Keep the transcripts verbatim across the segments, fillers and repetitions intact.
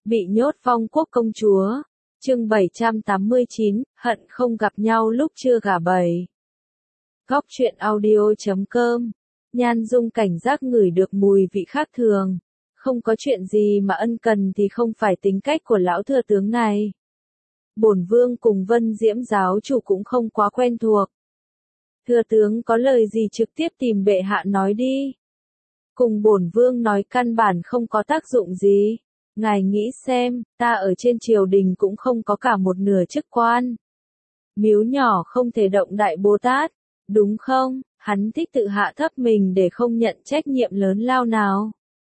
Bị nhốt Phong Quốc công chúa. Chương bảy trăm tám mươi chín, hận không gặp nhau lúc chưa gả bầy. Góc truyện audio chấm com. Nhan Dung cảnh giác ngửi được mùi vị khác thường. Không có chuyện gì mà ân cần thì không phải tính cách của lão thừa tướng này. Bổn vương cùng Vân Diễm giáo chủ cũng không quá quen thuộc. Thừa tướng có lời gì trực tiếp tìm bệ hạ nói đi. Cùng bổn vương nói căn bản không có tác dụng gì. Ngài nghĩ xem, ta ở trên triều đình cũng không có cả một nửa chức quan. Miếu nhỏ không thể động đại Bồ Tát, đúng không? Hắn thích tự hạ thấp mình để không nhận trách nhiệm lớn lao nào.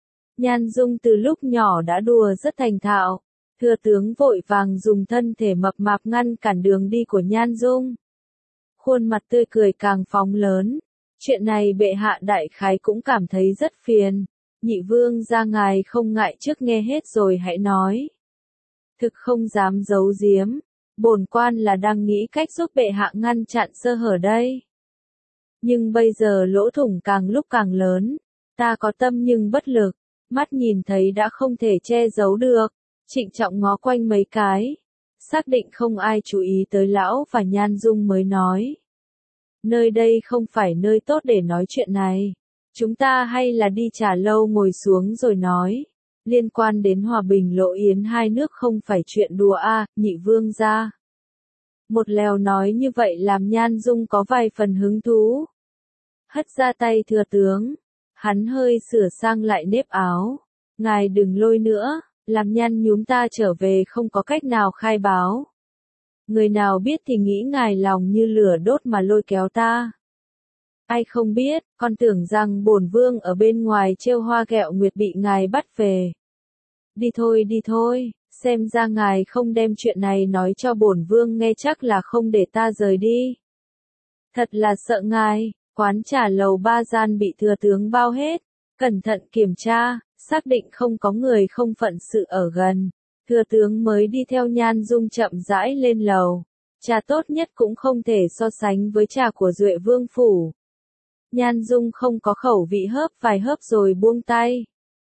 Nhan Dung từ lúc nhỏ đã đùa rất thành thạo. Thừa tướng vội vàng dùng thân thể mập mạp ngăn cản đường đi của Nhan Dung. Khuôn mặt tươi cười càng phóng lớn. Chuyện này bệ hạ đại khái cũng cảm thấy rất phiền. Nhị vương gia ngài không ngại trước nghe hết rồi hãy nói. Thực không dám giấu giếm. Bổn quan là đang nghĩ cách giúp bệ hạ ngăn chặn sơ hở đây. Nhưng bây giờ lỗ thủng càng lúc càng lớn. Ta có tâm nhưng bất lực. Mắt nhìn thấy đã không thể che giấu được. Trịnh trọng ngó quanh mấy cái. Xác định không ai chú ý tới lão và Nhan Dung mới nói. Nơi đây không phải nơi tốt để nói chuyện này. Chúng ta hay là đi trà lâu ngồi xuống rồi nói. Liên quan đến hòa bình Lộ Yến hai nước không phải chuyện đùa a, à, nhị vương gia. Một lèo nói như vậy làm Nhan Dung có vài phần hứng thú. Hất ra tay thừa tướng. Hắn hơi sửa sang lại nếp áo. Ngài đừng lôi nữa, làm Nhan nhúm ta trở về không có cách nào khai báo. Người nào biết thì nghĩ ngài lòng như lửa đốt mà lôi kéo ta. Ai không biết, con tưởng rằng bổn vương ở bên ngoài trêu hoa ghẹo nguyệt bị ngài bắt về. Đi thôi đi thôi, xem ra ngài không đem chuyện này nói cho bổn vương nghe chắc là không để ta rời đi. Thật là sợ ngài, quán trà lầu ba gian bị thừa tướng bao hết, cẩn thận kiểm tra, xác định không có người không phận sự ở gần. Thừa tướng mới đi theo Nhan Dung chậm rãi lên lầu. Trà tốt nhất cũng không thể so sánh với trà của Duệ Vương phủ. Nhan Dung không có khẩu vị hớp vài hớp rồi buông tay.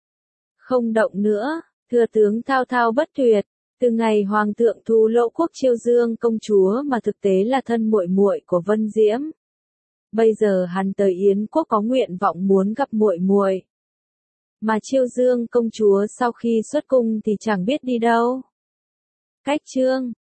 Không động nữa, thừa tướng thao thao bất tuyệt, từ ngày hoàng thượng thu Lỗ Quốc chiêu dương công chúa mà thực tế là thân muội muội của Vân Diễm. Bây giờ hắn tới Yến Quốc có nguyện vọng muốn gặp muội muội. Mà chiêu dương công chúa sau khi xuất cung thì chẳng biết đi đâu. Cách chương,